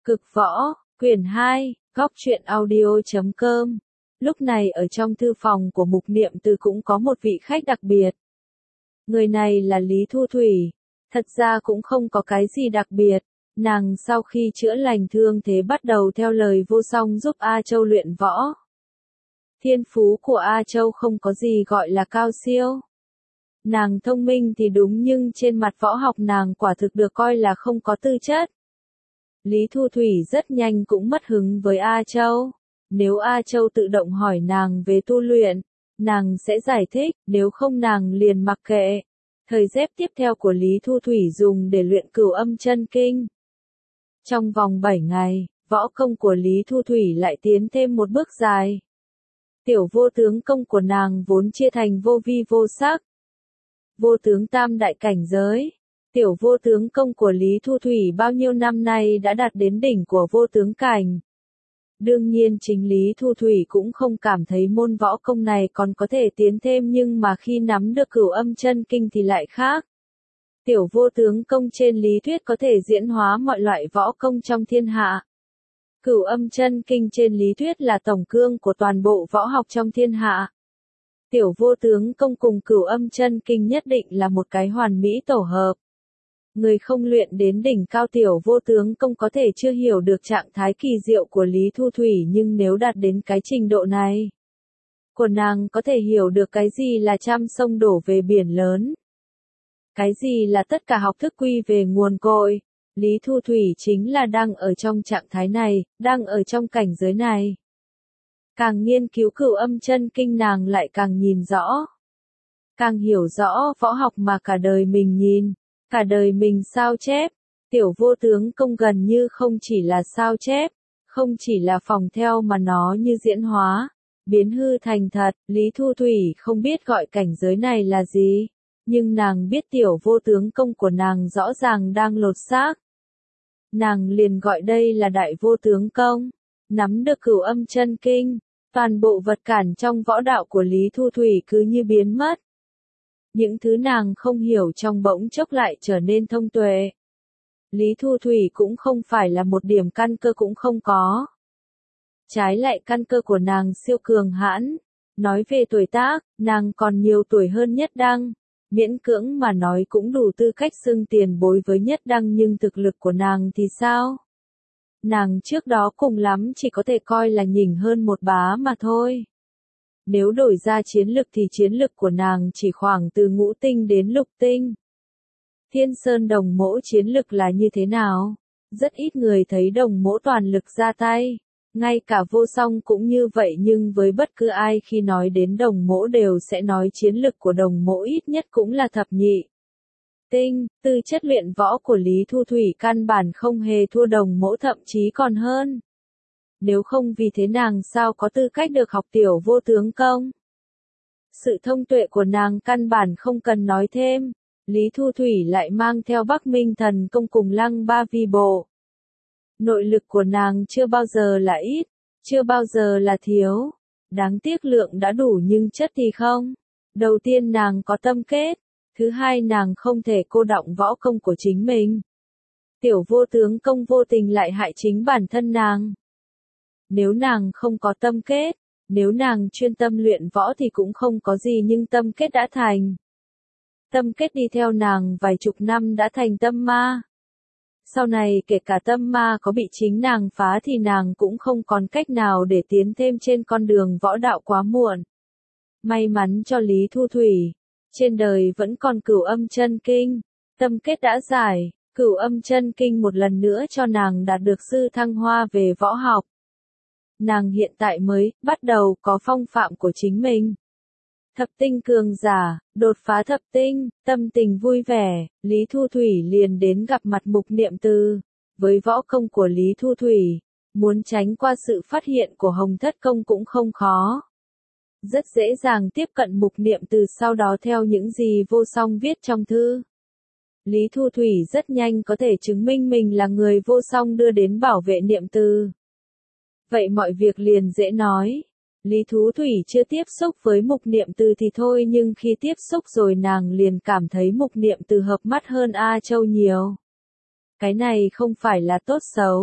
Cực võ, quyển 2, góc truyện audio.com. Lúc này ở trong thư phòng của Mục Niệm Từ cũng có một vị khách đặc biệt. Người này là Lý Thu Thủy. Thật ra cũng không có cái gì đặc biệt. Nàng sau khi chữa lành thương thế bắt đầu theo lời Vô Song giúp A Châu luyện võ. Thiên phú của A Châu không có gì gọi là cao siêu. Nàng thông minh thì đúng nhưng trên mặt võ học nàng quả thực được coi là không có tư chất. Lý Thu Thủy rất nhanh cũng mất hứng với A Châu. Nếu A Châu tự động hỏi nàng về tu luyện, nàng sẽ giải thích, nếu không nàng liền mặc kệ. Thời dép tiếp theo của Lý Thu Thủy dùng để luyện Cửu Âm Chân Kinh. Trong vòng 7 ngày, võ công của Lý Thu Thủy lại tiến thêm một bước dài. Tiểu vô tướng công của nàng vốn chia thành vô vi vô sắc, vô tướng tam đại cảnh giới. Tiểu vô tướng công của Lý Thu Thủy bao nhiêu năm nay đã đạt đến đỉnh của vô tướng cảnh. Đương nhiên chính Lý Thu Thủy cũng không cảm thấy môn võ công này còn có thể tiến thêm, nhưng mà khi nắm được Cửu Âm Chân Kinh thì lại khác. Tiểu vô tướng công trên lý thuyết có thể diễn hóa mọi loại võ công trong thiên hạ. Cửu Âm Chân Kinh trên lý thuyết là tổng cương của toàn bộ võ học trong thiên hạ. Tiểu vô tướng công cùng Cửu Âm Chân Kinh nhất định là một cái hoàn mỹ tổ hợp. Người không luyện đến đỉnh cao tiểu vô tướng công có thể chưa hiểu được trạng thái kỳ diệu của Lý Thu Thủy, nhưng nếu đạt đến cái trình độ này của nàng có thể hiểu được cái gì là trăm sông đổ về biển lớn. Cái gì là tất cả học thức quy về nguồn cội. Lý Thu Thủy chính là đang ở trong trạng thái này, đang ở trong cảnh giới này. Càng nghiên cứu Cửu Âm Chân Kinh nàng lại càng nhìn rõ. Càng hiểu rõ võ học mà cả đời mình nhìn. Cả đời mình sao chép, tiểu vô tướng công gần như không chỉ là sao chép, không chỉ là phỏng theo mà nó như diễn hóa, biến hư thành thật. Lý Thu Thủy không biết gọi cảnh giới này là gì, nhưng nàng biết tiểu vô tướng công của nàng rõ ràng đang lột xác. Nàng liền gọi đây là đại vô tướng công, nắm được Cửu Âm Chân Kinh, toàn bộ vật cản trong võ đạo của Lý Thu Thủy cứ như biến mất. Những thứ nàng không hiểu trong bỗng chốc lại trở nên thông tuệ. Lý Thu Thủy cũng không phải là một điểm căn cơ cũng không có. Trái lại căn cơ của nàng siêu cường hãn. Nói về tuổi tác, nàng còn nhiều tuổi hơn Nhất Đăng. Miễn cưỡng mà nói cũng đủ tư cách xưng tiền bối với Nhất Đăng, nhưng thực lực của nàng thì sao? Nàng trước đó cùng lắm chỉ có thể coi là nhỉnh hơn một bá mà thôi. Nếu đổi ra chiến lực thì chiến lực của nàng chỉ khoảng từ ngũ tinh đến lục tinh. Thiên Sơn Đồng Mỗ chiến lực là như thế nào? Rất ít người thấy Đồng Mỗ toàn lực ra tay. Ngay cả Vô Song cũng như vậy, nhưng với bất cứ ai khi nói đến Đồng Mỗ đều sẽ nói chiến lực của Đồng Mỗ ít nhất cũng là thập nhị tinh. Tư chất luyện võ của Lý Thu Thủy căn bản không hề thua Đồng Mỗ, thậm chí còn hơn. Nếu không vì thế nàng sao có tư cách được học tiểu vô tướng công? Sự thông tuệ của nàng căn bản không cần nói thêm. Lý Thu Thủy lại mang theo Bắc Minh Thần Công cùng Lăng Ba Vi Bộ. Nội lực của nàng chưa bao giờ là ít, chưa bao giờ là thiếu. Đáng tiếc lượng đã đủ nhưng chất thì không. Đầu tiên nàng có tâm kết. Thứ hai nàng không thể cô đọng võ công của chính mình. Tiểu vô tướng công vô tình lại hại chính bản thân nàng. Nếu nàng không có tâm kết, nếu nàng chuyên tâm luyện võ thì cũng không có gì, nhưng tâm kết đã thành. Tâm kết đi theo nàng vài chục năm đã thành tâm ma. Sau này kể cả tâm ma có bị chính nàng phá thì nàng cũng không còn cách nào để tiến thêm trên con đường võ đạo, quá muộn. May mắn cho Lý Thu Thủy, trên đời vẫn còn Cửu Âm Chân Kinh, tâm kết đã giải, Cửu Âm Chân Kinh một lần nữa cho nàng đạt được sự thăng hoa về võ học. Nàng hiện tại mới bắt đầu có phong phạm của chính mình. Thập tinh cường giả, đột phá thập tinh, tâm tình vui vẻ, Lý Thu Thủy liền đến gặp mặt Mục Niệm Từ. Với võ công của Lý Thu Thủy, muốn tránh qua sự phát hiện của Hồng Thất Công cũng không khó. Rất dễ dàng tiếp cận Mục Niệm Từ, sau đó theo những gì Vô Song viết trong thư. Lý Thu Thủy rất nhanh có thể chứng minh mình là người Vô Song đưa đến bảo vệ Niệm Từ. Vậy mọi việc liền dễ nói. Lý Thu Thủy chưa tiếp xúc với Mục Niệm Từ thì thôi, nhưng khi tiếp xúc rồi nàng liền cảm thấy Mục Niệm Từ hợp mắt hơn A Châu nhiều. Cái này không phải là tốt xấu.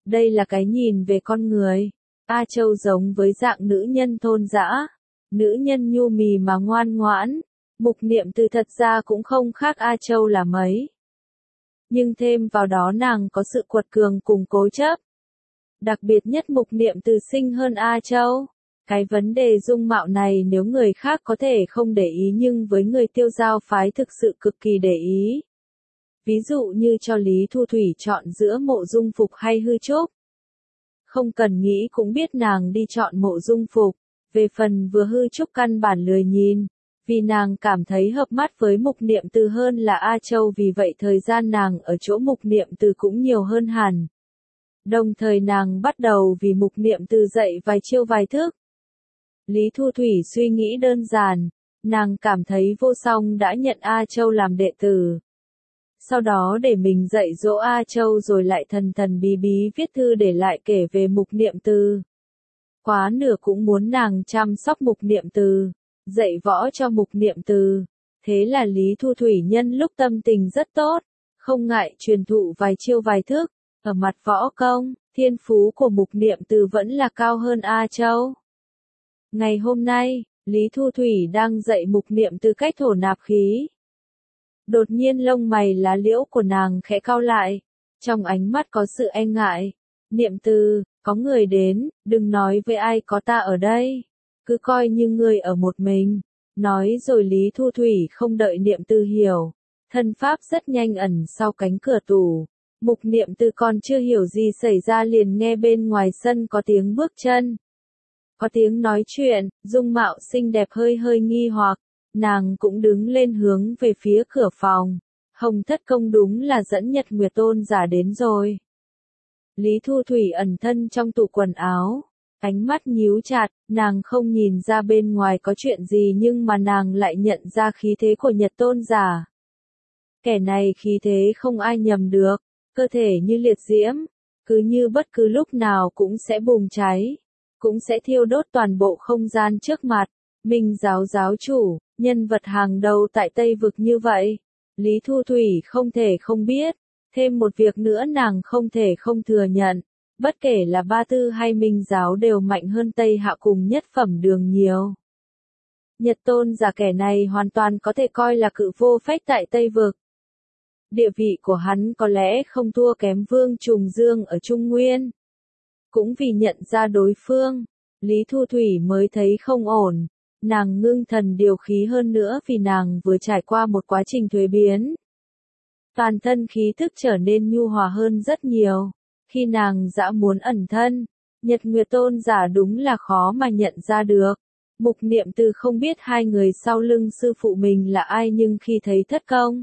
Đây là cái nhìn về con người. A Châu giống với dạng nữ nhân thôn dã, nữ nhân nhu mì mà ngoan ngoãn. Mục Niệm Từ thật ra cũng không khác A Châu là mấy. Nhưng thêm vào đó nàng có sự quật cường cùng cố chấp. Đặc biệt nhất Mục Niệm Từ xinh hơn A Châu. Cái vấn đề dung mạo này nếu người khác có thể không để ý nhưng với người Tiêu Giao phái thực sự cực kỳ để ý. Ví dụ như cho Lý Thu Thủy chọn giữa Mộ Dung Phục hay Hư Trúc. Không cần nghĩ cũng biết nàng đi chọn Mộ Dung Phục. Về phần vừa Hư Trúc căn bản lười nhìn. Vì nàng cảm thấy hợp mắt với Mục Niệm Từ hơn là A Châu, vì vậy thời gian nàng ở chỗ Mục Niệm Từ cũng nhiều hơn hẳn. Đồng thời nàng bắt đầu vì Mục Niệm Từ dạy vài chiêu vài thức. Lý Thu Thủy suy nghĩ đơn giản, nàng cảm thấy Vô Song đã nhận A Châu làm đệ tử. Sau đó để mình dạy dỗ A Châu rồi lại thần thần bí bí viết thư để lại kể về Mục Niệm Từ. Quá nửa cũng muốn nàng chăm sóc Mục Niệm Từ, dạy võ cho Mục Niệm Từ. Thế là Lý Thu Thủy nhân lúc tâm tình rất tốt, không ngại truyền thụ vài chiêu vài thức. Ở mặt võ công, thiên phú của Mục Niệm Từ vẫn là cao hơn A Châu. Ngày hôm nay, Lý Thu Thủy đang dạy Mục Niệm Từ cách thổ nạp khí. Đột nhiên lông mày lá liễu của nàng khẽ cau lại, trong ánh mắt có sự e ngại. Niệm Từ, có người đến, đừng nói với ai có ta ở đây. Cứ coi như ngươi ở một mình. Nói rồi Lý Thu Thủy không đợi Niệm Từ hiểu. Thân pháp rất nhanh ẩn sau cánh cửa tủ. Mục Niệm Từ còn chưa hiểu gì xảy ra liền nghe bên ngoài sân có tiếng bước chân. Có tiếng nói chuyện, dung mạo xinh đẹp hơi hơi nghi hoặc. Nàng cũng đứng lên hướng về phía cửa phòng. Hồng Thất Công đúng là dẫn Nhật Nguyệt Tôn giả đến rồi. Lý Thu Thủy ẩn thân trong tủ quần áo. Ánh mắt nhíu chặt, nàng không nhìn ra bên ngoài có chuyện gì nhưng mà nàng lại nhận ra khí thế của Nhật Tôn giả. Kẻ này khí thế không ai nhầm được, cơ thể như liệt diễm, cứ như bất cứ lúc nào cũng sẽ bùng cháy, cũng sẽ thiêu đốt toàn bộ không gian trước mặt. Minh giáo giáo chủ, nhân vật hàng đầu tại Tây Vực như vậy, Lý Thu Thủy không thể không biết. Thêm một việc nữa nàng không thể không thừa nhận, bất kể là Ba Tư hay Minh giáo đều mạnh hơn Tây Hạ cùng Nhất Phẩm Đường nhiều. Nhật Tôn giả kẻ này hoàn toàn có thể coi là cự vô phách tại Tây Vực. Địa vị của hắn có lẽ không thua kém Vương Trùng Dương ở Trung Nguyên. Cũng vì nhận ra đối phương, Lý Thu Thủy mới thấy không ổn. Nàng ngưng thần điều khí hơn nữa vì nàng vừa trải qua một quá trình thuế biến. Toàn thân khí thức trở nên nhu hòa hơn rất nhiều. Khi nàng dã muốn ẩn thân, Nhật Nguyệt Tôn giả đúng là khó mà nhận ra được. Mục Niệm Từ không biết hai người sau lưng sư phụ mình là ai nhưng khi thấy Thất Công,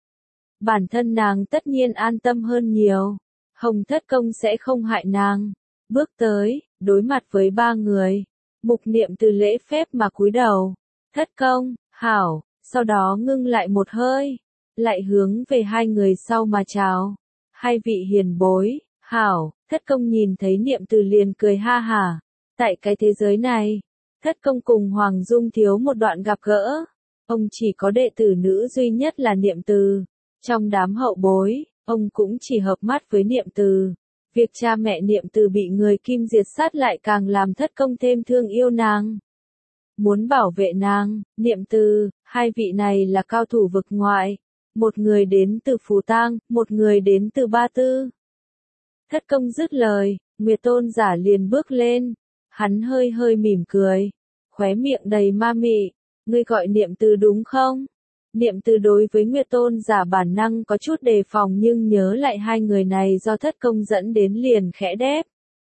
bản thân nàng tất nhiên an tâm hơn nhiều. Hồng Thất Công sẽ không hại nàng. Bước tới, đối mặt với ba người. Mục Niệm Từ lễ phép mà cúi đầu. Thất Công, hảo, sau đó ngưng lại một hơi. Lại hướng về hai người sau mà chào. Hai vị hiền bối, hảo, Thất Công nhìn thấy Niệm Từ liền cười ha hả. Tại cái thế giới này, Thất Công cùng Hoàng Dung thiếu một đoạn gặp gỡ. Ông chỉ có đệ tử nữ duy nhất là Niệm Từ. Trong đám hậu bối, ông cũng chỉ hợp mắt với Niệm Từ. Việc cha mẹ Niệm Từ bị người Kim diệt sát lại càng làm Thất Công thêm thương yêu nàng. Muốn bảo vệ nàng, Niệm Từ, hai vị này là cao thủ vực ngoại. Một người đến từ Phù Tang, một người đến từ Ba Tư. Thất Công dứt lời, Nguyệt Tôn giả liền bước lên. Hắn hơi hơi mỉm cười, khóe miệng đầy ma mị. Ngươi gọi Niệm Từ đúng không? Niệm Từ đối với Nguyệt Tôn giả bản năng có chút đề phòng nhưng nhớ lại hai người này do Thất Công dẫn đến liền khẽ đáp.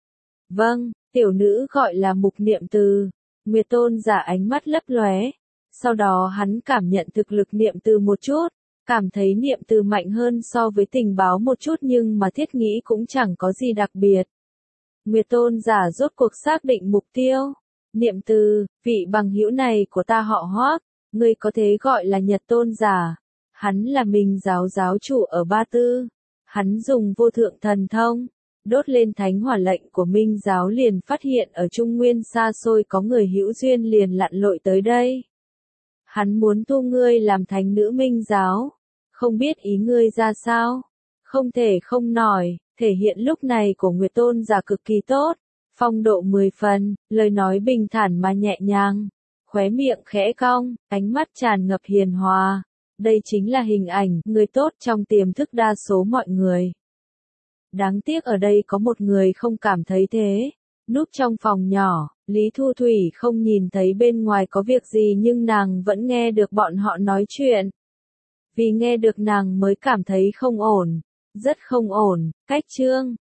Vâng, tiểu nữ gọi là Mục Niệm Từ. Nguyệt Tôn giả ánh mắt lấp lóe. Sau đó hắn cảm nhận thực lực Niệm Từ một chút. Cảm thấy Niệm Từ mạnh hơn so với tình báo một chút nhưng mà thiết nghĩ cũng chẳng có gì đặc biệt. Nguyệt Tôn giả rốt cuộc xác định mục tiêu. Niệm Từ, vị bằng hữu này của ta họ Hoắc, ngươi có thể gọi là Nhật Tôn giả. Hắn là Minh giáo giáo chủ ở Ba Tư. Hắn dùng vô thượng thần thông, đốt lên thánh hỏa lệnh của Minh giáo liền phát hiện ở Trung Nguyên xa xôi có người hữu duyên liền lặn lội tới đây. Hắn muốn thu ngươi làm thánh nữ Minh giáo. Không biết ý ngươi ra sao? Không thể không nói, Thể hiện lúc này của Nguyệt Tôn giả cực kỳ tốt, phong độ 10 phần, lời nói bình thản mà nhẹ nhàng, khóe miệng khẽ cong, ánh mắt tràn ngập hiền hòa. Đây chính là hình ảnh người tốt trong tiềm thức đa số mọi người. Đáng tiếc ở đây có một người không cảm thấy thế. Núp trong phòng nhỏ, Lý Thu Thủy không nhìn thấy bên ngoài có việc gì nhưng nàng vẫn nghe được bọn họ nói chuyện. Vì nghe được nàng mới cảm thấy không ổn, rất không ổn. Cách Trương